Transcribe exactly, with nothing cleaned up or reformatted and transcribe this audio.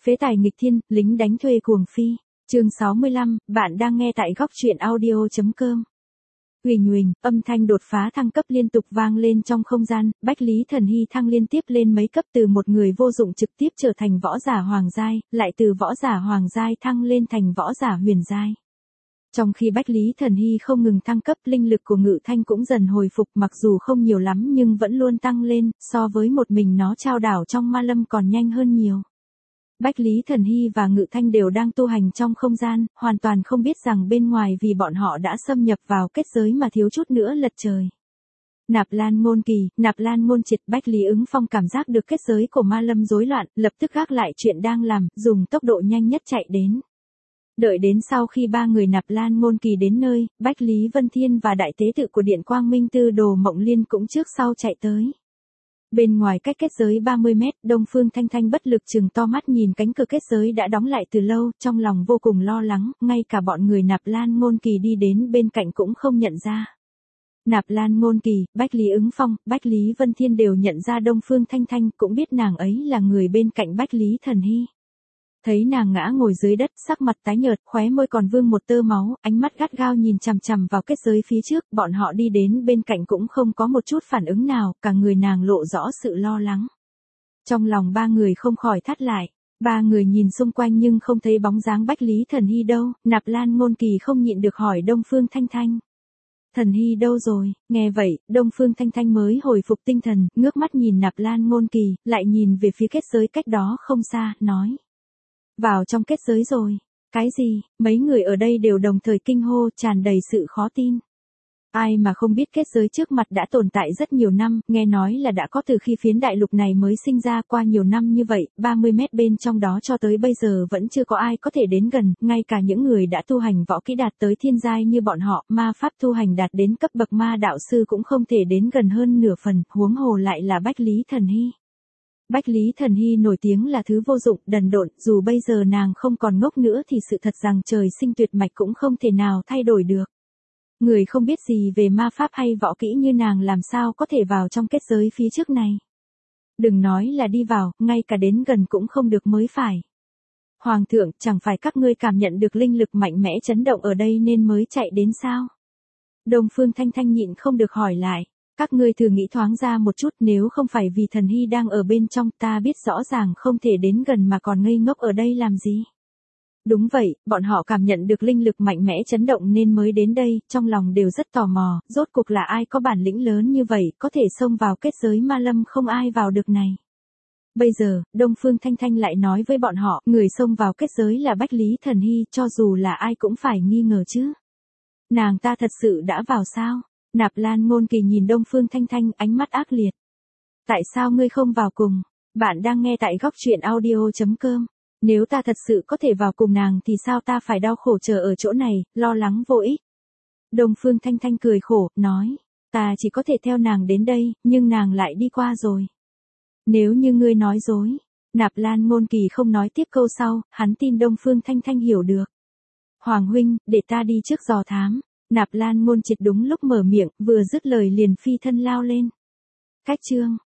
Phế tài nghịch thiên, lính đánh thuê cuồng phi. Chương sáu mươi lăm, bạn đang nghe tại góc truyện audio chấm com. Huỳnh huỳnh, âm thanh đột phá thăng cấp liên tục vang lên trong không gian, Bách Lý Thần Hy thăng liên tiếp lên mấy cấp từ một người vô dụng trực tiếp trở thành võ giả hoàng giai, lại từ võ giả hoàng giai thăng lên thành võ giả huyền giai. Trong khi Bách Lý Thần Hy không ngừng thăng cấp, linh lực của Ngự Thanh cũng dần hồi phục, mặc dù không nhiều lắm nhưng vẫn luôn tăng lên, so với một mình nó trao đảo trong ma lâm còn nhanh hơn nhiều. Bách Lý Thần Hy và Ngự Thanh đều đang tu hành trong không gian, hoàn toàn không biết rằng bên ngoài vì bọn họ đã xâm nhập vào kết giới mà thiếu chút nữa lật trời. Nạp Lan Ngôn Kỳ, Nạp Lan Ngôn Triệt, Bách Lý Ứng Phong cảm giác được kết giới của ma lâm rối loạn, lập tức gác lại chuyện đang làm, dùng tốc độ nhanh nhất chạy đến. Đợi đến sau khi ba người Nạp Lan Ngôn Kỳ đến nơi, Bách Lý Vân Thiên và đại tế tự của Điện Quang Minh Tư Đồ Mộng Liên cũng trước sau chạy tới. Bên ngoài cách kết giới ba mươi mét, Đông Phương Thanh Thanh bất lực trừng to mắt nhìn cánh cửa kết giới đã đóng lại từ lâu, trong lòng vô cùng lo lắng, ngay cả bọn người Nạp Lan Ngôn Kỳ đi đến bên cạnh cũng không nhận ra. Nạp Lan Ngôn Kỳ, Bách Lý Ứng Phong, Bách Lý Vân Thiên đều nhận ra Đông Phương Thanh Thanh, cũng biết nàng ấy là người bên cạnh Bách Lý Thần Hy. Thấy nàng ngã ngồi dưới đất, sắc mặt tái nhợt, khóe môi còn vương một tơ máu, ánh mắt gắt gao nhìn chằm chằm vào kết giới phía trước, bọn họ đi đến bên cạnh cũng không có một chút phản ứng nào, cả người nàng lộ rõ sự lo lắng. Trong lòng ba người không khỏi thắt lại, ba người nhìn xung quanh nhưng không thấy bóng dáng Bách Lý Thần Hy đâu, Nạp Lan Ngôn Kỳ không nhịn được hỏi Đông Phương Thanh Thanh. Thần Hy đâu rồi? Nghe vậy, Đông Phương Thanh Thanh mới hồi phục tinh thần, ngước mắt nhìn Nạp Lan Ngôn Kỳ, lại nhìn về phía kết giới cách đó không xa, nói. Vào trong kết giới rồi. Cái gì? Mấy người ở đây đều đồng thời kinh hô, tràn đầy sự khó tin. Ai mà không biết kết giới trước mặt đã tồn tại rất nhiều năm, nghe nói là đã có từ khi phiến đại lục này mới sinh ra, qua nhiều năm như vậy, ba mươi mét bên trong đó cho tới bây giờ vẫn chưa có ai có thể đến gần, ngay cả những người đã tu hành võ kỹ đạt tới thiên giai như bọn họ, ma pháp tu hành đạt đến cấp bậc ma đạo sư cũng không thể đến gần hơn nửa phần, huống hồ lại là Bách Lý Thần Hy. Bách Lý Thần Hy nổi tiếng là thứ vô dụng, đần độn, dù bây giờ nàng không còn ngốc nữa thì sự thật rằng trời sinh tuyệt mạch cũng không thể nào thay đổi được. Người không biết gì về ma pháp hay võ kỹ như nàng làm sao có thể vào trong kết giới phía trước này. Đừng nói là đi vào, ngay cả đến gần cũng không được mới phải. Hoàng thượng, chẳng phải các ngươi cảm nhận được linh lực mạnh mẽ chấn động ở đây nên mới chạy đến sao? Đông Phương Thanh Thanh nhịn không được hỏi lại. Các ngươi thử nghĩ thoáng ra một chút, nếu không phải vì Thần Hy đang ở bên trong, ta biết rõ ràng không thể đến gần mà còn ngây ngốc ở đây làm gì. Đúng vậy, bọn họ cảm nhận được linh lực mạnh mẽ chấn động nên mới đến đây, trong lòng đều rất tò mò, rốt cuộc là ai có bản lĩnh lớn như vậy, có thể xông vào kết giới ma lâm không ai vào được này. Bây giờ, Đông Phương Thanh Thanh lại nói với bọn họ, người xông vào kết giới là Bách Lý Thần Hy, cho dù là ai cũng phải nghi ngờ chứ. Nàng ta thật sự đã vào sao? Nạp Lan Ngôn Kỳ nhìn Đông Phương Thanh Thanh, ánh mắt ác liệt. Tại sao ngươi không vào cùng? Bạn đang nghe tại góc truyện audio chấm com. Nếu ta thật sự có thể vào cùng nàng thì sao ta phải đau khổ chờ ở chỗ này, lo lắng vô ích. Đông Phương Thanh Thanh cười khổ, nói. Ta chỉ có thể theo nàng đến đây, nhưng nàng lại đi qua rồi. Nếu như ngươi nói dối. Nạp Lan Ngôn Kỳ không nói tiếp câu sau, hắn tin Đông Phương Thanh Thanh hiểu được. Hoàng huynh, để ta đi trước dò thám. Nạp Lan Ngôn Triệt đúng lúc mở miệng, vừa dứt lời liền phi thân lao lên. Cách chương